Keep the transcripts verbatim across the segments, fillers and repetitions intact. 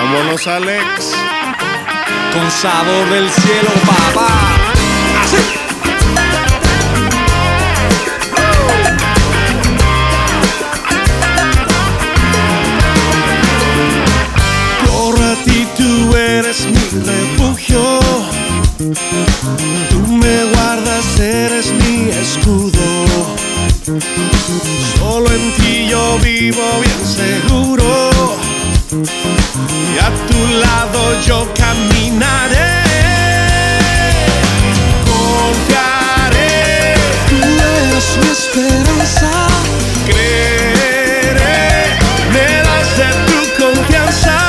Vámonos, Alex. Con sabor del cielo, papá. Así. Por a ti tú eres mi refugio. Tú me guardas, eres mi escudo. Solo en ti yo vivo bien seguro. Y a tu lado yo caminaré. Confiaré. Tú eres mi esperanza. Creeré. Me das de tu confianza.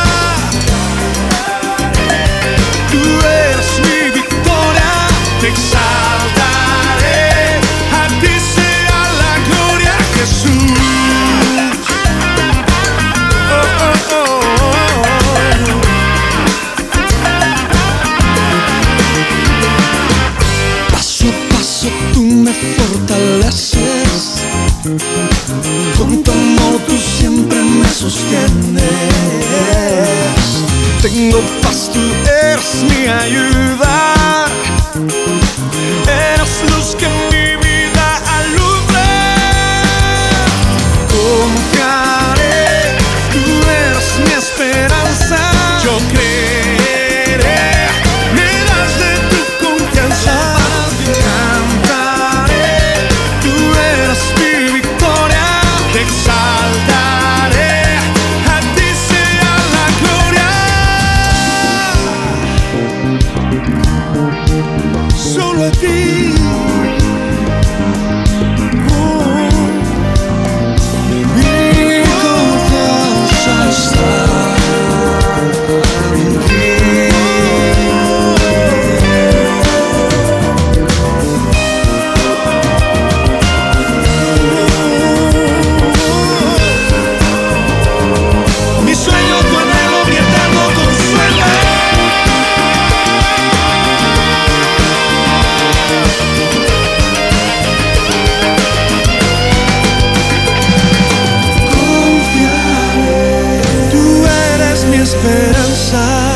Tú eres mi victoria. Te exaltaré. A ti sea la gloria, Jesús. Oh, oh, oh. Tú me fortaleces, con tu amor tú siempre me sostienes. Tengo paz, tú eres mi ayuda. Eres luz que mi vida alumbra. Confiaré, tú eres mi esperanza. Yo creeré, me das de tu confianza. Te exaltaré, a ti sea la gloria. Solo a ti. Oh, mi confianza está en ti. Esperanza.